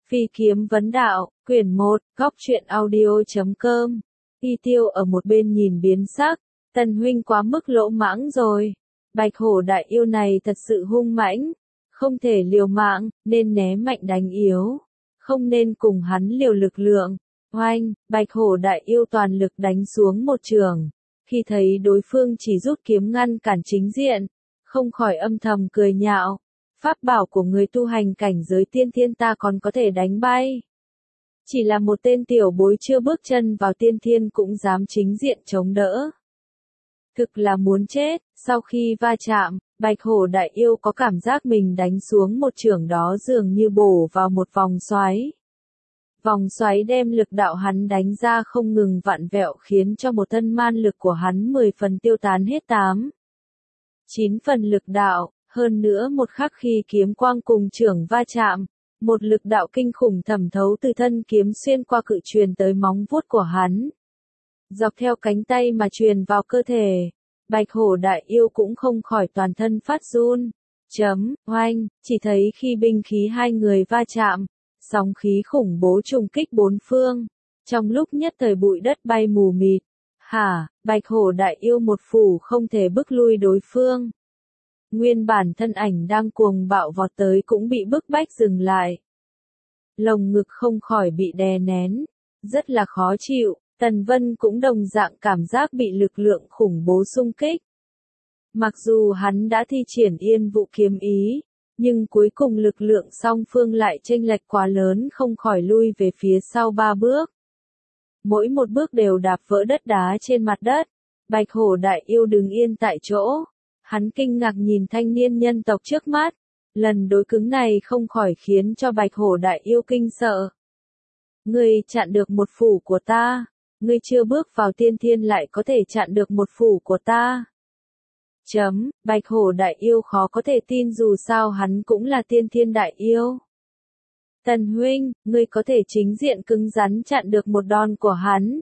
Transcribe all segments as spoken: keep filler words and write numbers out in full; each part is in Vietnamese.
Phi kiếm vấn đạo, quyển một, góc truyện audio.com. Y Tiêu ở một bên nhìn biến sắc, Tần huynh quá mức lỗ mãng rồi. Bạch hổ đại yêu này thật sự hung mãnh, không thể liều mạng, nên né mạnh đánh yếu, không nên cùng hắn liều lực lượng. Oanh, bạch hổ đại yêu toàn lực đánh xuống một trường, khi thấy đối phương chỉ rút kiếm ngăn cản chính diện, không khỏi âm thầm cười nhạo. Pháp bảo của người tu hành cảnh giới tiên thiên ta còn có thể đánh bay. Chỉ là một tên tiểu bối chưa bước chân vào tiên thiên cũng dám chính diện chống đỡ. Thực là muốn chết, sau khi va chạm, bạch hổ đại yêu có cảm giác mình đánh xuống một chưởng đó dường như bổ vào một vòng xoáy. Vòng xoáy đem lực đạo hắn đánh ra không ngừng vặn vẹo khiến cho một thân man lực của hắn mười phần tiêu tán hết tám. Chín phần lực đạo. Hơn nữa một khắc khi kiếm quang cùng chưởng va chạm, một lực đạo kinh khủng thẩm thấu từ thân kiếm xuyên qua cự truyền tới móng vuốt của hắn. Dọc theo cánh tay mà truyền vào cơ thể, bạch hổ đại yêu cũng không khỏi toàn thân phát run. Chấm, oanh, chỉ thấy khi binh khí hai người va chạm, sóng khí khủng bố trùng kích bốn phương, trong lúc nhất thời bụi đất bay mù mịt. Hả, bạch hổ đại yêu một phủ không thể bức lui đối phương. Nguyên bản thân ảnh đang cuồng bạo vọt tới cũng bị bức bách dừng lại. Lồng ngực không khỏi bị đè nén, rất là khó chịu, Tần Vân cũng đồng dạng cảm giác bị lực lượng khủng bố xung kích. Mặc dù hắn đã thi triển yên vụ kiếm ý, nhưng cuối cùng lực lượng song phương lại chênh lệch quá lớn không khỏi lui về phía sau ba bước. Mỗi một bước đều đạp vỡ đất đá trên mặt đất, bạch hổ đại yêu đứng yên tại chỗ. Hắn kinh ngạc nhìn thanh niên nhân tộc trước mắt, lần đối cứng này không khỏi khiến cho bạch hổ đại yêu kinh sợ. Ngươi chặn được một phủ của ta, ngươi chưa bước vào tiên thiên lại có thể chặn được một phủ của ta. Chấm, bạch hổ đại yêu khó có thể tin dù sao hắn cũng là tiên thiên đại yêu. Tần huynh, ngươi có thể chính diện cứng rắn chặn được một đòn của hắn.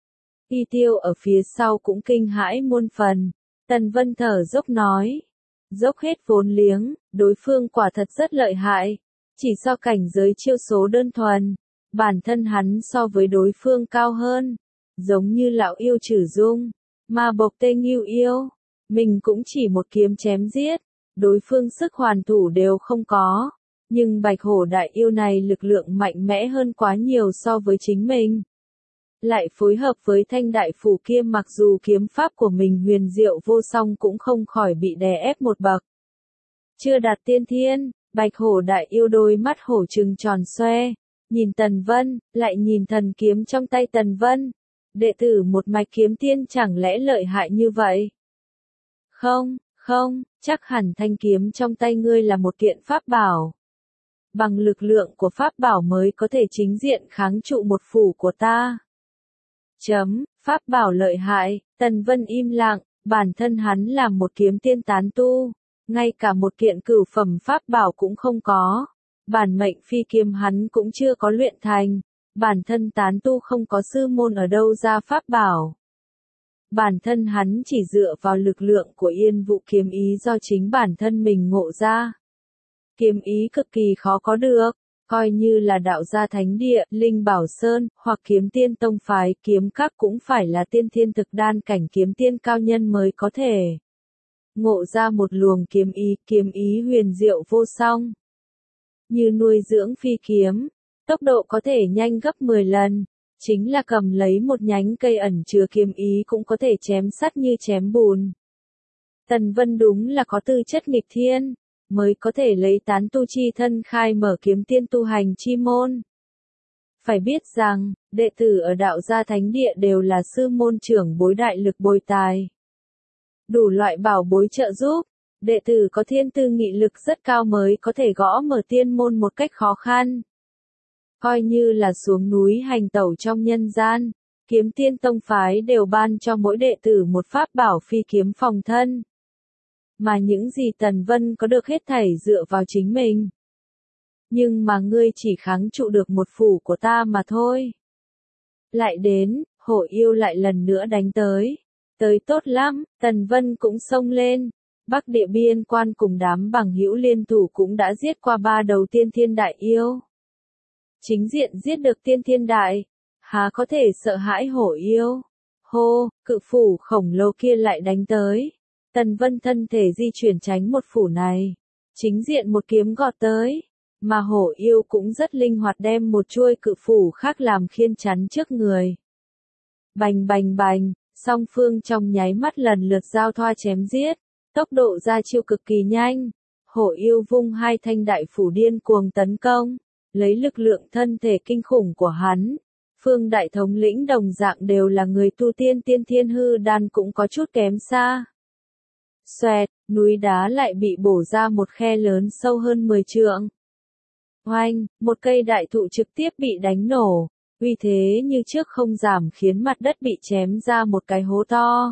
Y Tiêu ở phía sau cũng kinh hãi muôn phần. Tần Vân thở dốc nói, dốc hết vốn liếng, đối phương quả thật rất lợi hại, chỉ so cảnh giới chiêu số đơn thuần, bản thân hắn so với đối phương cao hơn, giống như lão yêu Trử Dung, ma bộc Tê Ngưu yêu, mình cũng chỉ một kiếm chém giết, đối phương sức hoàn thủ đều không có, nhưng bạch hổ đại yêu này lực lượng mạnh mẽ hơn quá nhiều so với chính mình. Lại phối hợp với thanh đại phủ kia mặc dù kiếm pháp của mình huyền diệu vô song cũng không khỏi bị đè ép một bậc. Chưa đạt tiên thiên, bạch hổ đại yêu đôi mắt hổ trừng tròn xoe, nhìn Tần Vân, lại nhìn thần kiếm trong tay Tần Vân. Đệ tử một mạch kiếm tiên chẳng lẽ lợi hại như vậy? Không, không, chắc hẳn thanh kiếm trong tay ngươi là một kiện pháp bảo. Bằng lực lượng của pháp bảo mới có thể chính diện kháng trụ một phủ của ta. Chấm, pháp bảo lợi hại, Tần Vân im lặng, bản thân hắn là một kiếm tiên tán tu, ngay cả một kiện cửu phẩm pháp bảo cũng không có, bản mệnh phi kiếm hắn cũng chưa có luyện thành, bản thân tán tu không có sư môn ở đâu ra pháp bảo. Bản thân hắn chỉ dựa vào lực lượng của yên vụ kiếm ý do chính bản thân mình ngộ ra. Kiếm ý cực kỳ khó có được. Coi như là đạo gia thánh địa, linh bảo sơn, hoặc kiếm tiên tông phái, kiếm các cũng phải là tiên thiên thực đan cảnh kiếm tiên cao nhân mới có thể ngộ ra một luồng kiếm ý, kiếm ý huyền diệu vô song. Như nuôi dưỡng phi kiếm, tốc độ có thể nhanh gấp mười lần, chính là cầm lấy một nhánh cây ẩn chứa kiếm ý cũng có thể chém sắt như chém bùn. Tần Vân đúng là có tư chất nghịch thiên, mới có thể lấy tán tu chi thân khai mở kiếm tiên tu hành chi môn. Phải biết rằng, đệ tử ở đạo gia thánh địa đều là sư môn trưởng bối đại lực bồi tài. Đủ loại bảo bối trợ giúp, đệ tử có thiên tư nghị lực rất cao mới có thể gõ mở tiên môn một cách khó khăn. Coi như là xuống núi hành tẩu trong nhân gian, kiếm tiên tông phái đều ban cho mỗi đệ tử một pháp bảo phi kiếm phòng thân. Mà những gì Tần Vân có được hết thảy dựa vào chính mình. Nhưng mà ngươi chỉ kháng trụ được một phủ của ta mà thôi. Lại đến, hổ yêu lại lần nữa đánh tới. Tới tốt lắm, Tần Vân cũng xông lên. Bắc địa biên quan cùng đám bằng hữu liên thủ cũng đã giết qua ba đầu tiên thiên đại yêu. chính diện giết được tiên thiên đại, há có thể sợ hãi hổ yêu. Hô, cự phủ khổng lồ kia lại đánh tới. Tần Vân thân thể di chuyển tránh một phủ này, chính diện một kiếm gọt tới, mà hổ yêu cũng rất linh hoạt đem một chuôi cự phủ khác làm khiên chắn trước người. Bành bành bành, song phương trong nháy mắt lần lượt giao thoa chém giết, tốc độ ra chiêu cực kỳ nhanh. Hổ yêu vung hai thanh đại phủ điên cuồng tấn công, lấy lực lượng thân thể kinh khủng của hắn. Phương đại thống lĩnh đồng dạng đều là người tu tiên tiên thiên hư đan cũng có chút kém xa. Xoẹt, núi đá lại bị bổ ra một khe lớn sâu hơn mười trượng. Oanh, một cây đại thụ trực tiếp bị đánh nổ, uy thế như trước không giảm khiến mặt đất bị chém ra một cái hố to.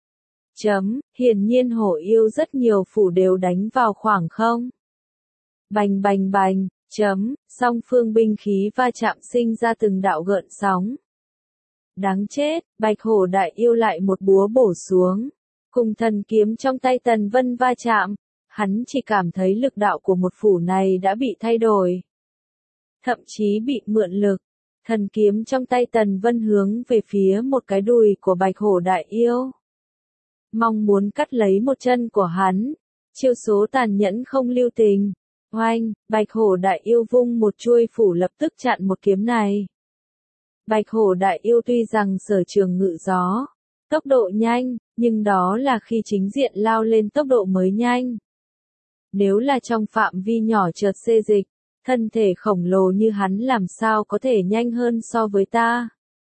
Chấm, hiển nhiên hổ yêu rất nhiều phủ đều đánh vào khoảng không. Bành bành bành, chấm, song phương binh khí va chạm sinh ra từng đạo gợn sóng. Đáng chết, bạch hổ đại yêu lại một búa bổ xuống. Cùng thần kiếm trong tay Tần Vân va chạm, hắn chỉ cảm thấy lực đạo của một phủ này đã bị thay đổi. Thậm chí bị mượn lực, thần kiếm trong tay Tần Vân hướng về phía một cái đùi của bạch hổ đại yêu. Mong muốn cắt lấy một chân của hắn, chiêu số tàn nhẫn không lưu tình. Oanh, bạch hổ đại yêu vung một chuôi phủ lập tức chặn một kiếm này. Bạch hổ đại yêu tuy rằng sở trường ngự gió, tốc độ nhanh, nhưng đó là khi chính diện lao lên tốc độ mới nhanh. Nếu là trong phạm vi nhỏ chợt xê dịch, thân thể khổng lồ như hắn làm sao có thể nhanh hơn so với ta.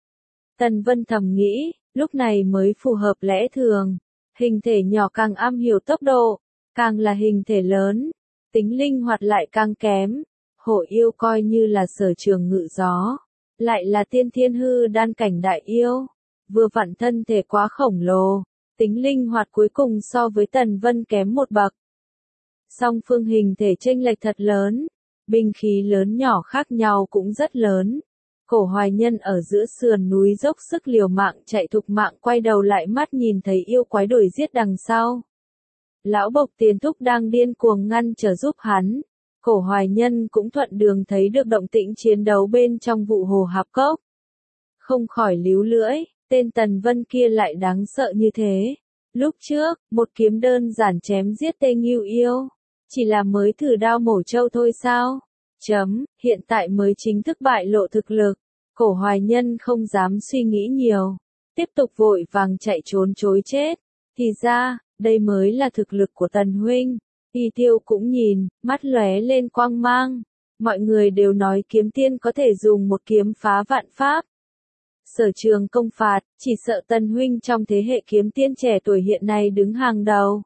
Tần Vân thầm nghĩ, lúc này mới phù hợp lẽ thường. Hình thể nhỏ càng am hiểu tốc độ, càng là hình thể lớn, tính linh hoạt lại càng kém. Hổ yêu coi như là sở trường ngự gió, lại là tiên thiên hư đan cảnh đại yêu, vừa vặn thân thể quá khổng lồ, tính linh hoạt cuối cùng so với Tần Vân kém một bậc. Song phương hình thể chênh lệch thật lớn, binh khí lớn nhỏ khác nhau cũng rất lớn. Cổ Hoài Nhân ở giữa sườn núi dốc sức liều mạng chạy thục mạng quay đầu lại mắt nhìn thấy yêu quái đuổi giết đằng sau. Lão Bộc Tiền Thúc đang điên cuồng ngăn trở giúp hắn. Cổ Hoài Nhân cũng thuận đường thấy được động tĩnh chiến đấu bên trong vụ hồ hạp cốc. Không khỏi líu lưỡi, tên Tần Vân kia lại đáng sợ như thế. Lúc trước, một kiếm đơn giản chém giết Tê Ngưu yêu. Chỉ là mới thử đao mổ trâu thôi sao? Chấm, hiện tại mới chính thức bại lộ thực lực. Cổ Hoài Nhân không dám suy nghĩ nhiều. Tiếp tục vội vàng chạy trốn chối chết. Thì ra, đây mới là thực lực của Tần huynh. Y Tiêu cũng nhìn, mắt lóe lên quang mang. Mọi người đều nói kiếm tiên có thể dùng một kiếm phá vạn pháp. Sở trường công phạt, chỉ sợ Tần huynh trong thế hệ kiếm tiên trẻ tuổi hiện nay đứng hàng đầu.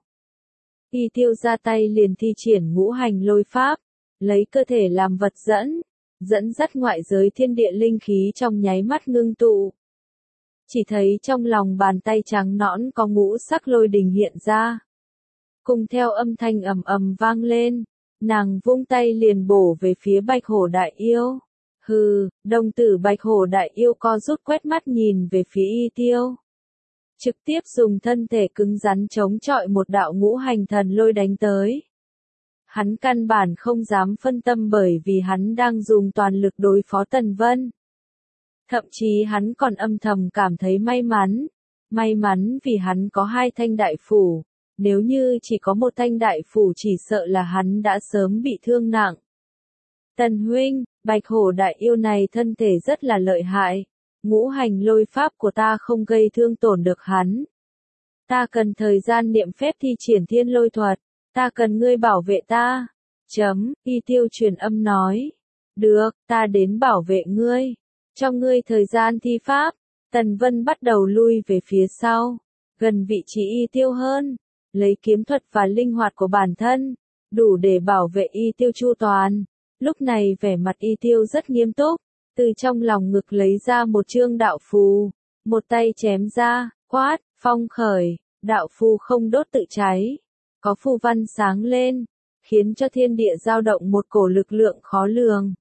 Y Tiêu ra tay liền thi triển ngũ hành lôi pháp, lấy cơ thể làm vật dẫn, dẫn dắt ngoại giới thiên địa linh khí trong nháy mắt ngưng tụ. Chỉ thấy trong lòng bàn tay trắng nõn có ngũ sắc lôi đình hiện ra. Cùng theo âm thanh ầm ầm vang lên, nàng vung tay liền bổ về phía bạch hổ đại yêu. Hừ, đồng tử bạch hổ đại yêu co rút quét mắt nhìn về phía Y Tiêu. Trực tiếp dùng thân thể cứng rắn chống chọi một đạo ngũ hành thần lôi đánh tới. Hắn căn bản không dám phân tâm bởi vì hắn đang dùng toàn lực đối phó Tần Vân. Thậm chí hắn còn âm thầm cảm thấy may mắn. May mắn vì hắn có hai thanh đại phủ. Nếu như chỉ có một thanh đại phủ chỉ sợ là hắn đã sớm bị thương nặng. Tần huynh, bạch hổ đại yêu này thân thể rất là lợi hại. Ngũ hành lôi pháp của ta không gây thương tổn được hắn. Ta cần thời gian niệm phép thi triển thiên lôi thuật. Ta cần ngươi bảo vệ ta. Chấm, Y Tiêu truyền âm nói. Được, ta đến bảo vệ ngươi. Cho ngươi thời gian thi pháp. Tần Vân bắt đầu lui về phía sau. Gần vị trí Y Tiêu hơn. Lấy kiếm thuật và linh hoạt của bản thân. Đủ để bảo vệ Y Tiêu chu toàn. Lúc này vẻ mặt Y Tiêu rất nghiêm túc. Từ trong lòng ngực lấy ra một chương đạo phù. Một tay chém ra, quát, phong khởi. Đạo phù không đốt tự cháy. Có phù văn sáng lên, khiến cho thiên địa dao động một cổ lực lượng khó lường.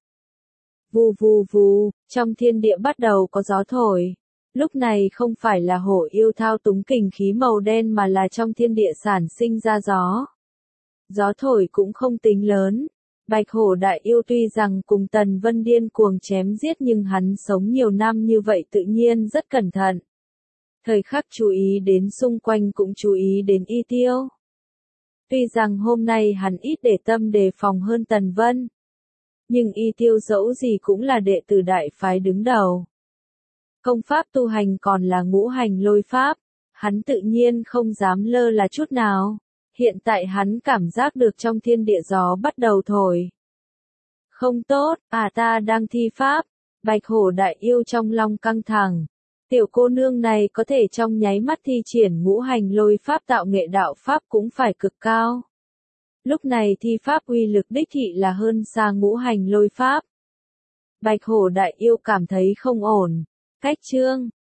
Vù vù vù, trong thiên địa bắt đầu có gió thổi. Lúc này không phải là hổ yêu thao túng kình khí màu đen mà là trong thiên địa sản sinh ra gió. Gió thổi cũng không tính lớn, Bạch hổ đại yêu tuy rằng cùng Tần Vân điên cuồng chém giết nhưng hắn sống nhiều năm như vậy tự nhiên rất cẩn thận. Thời khắc chú ý đến xung quanh cũng chú ý đến Y Tiêu. Tuy rằng hôm nay hắn ít để tâm đề phòng hơn Tần Vân. Nhưng Y Tiêu dẫu gì cũng là đệ tử đại phái đứng đầu. Công pháp tu hành còn là ngũ hành lôi pháp, hắn tự nhiên không dám lơ là chút nào. Hiện tại hắn cảm giác được trong thiên địa gió bắt đầu thổi. Không tốt, à ta đang thi pháp, bạch hổ đại yêu trong lòng căng thẳng. Tiểu cô nương này có thể trong nháy mắt thi triển ngũ hành lôi pháp tạo nghệ đạo pháp cũng phải cực cao. Lúc này thi pháp uy lực đích thị là hơn xa ngũ hành lôi pháp. Bạch hổ đại yêu cảm thấy không ổn. Cách chương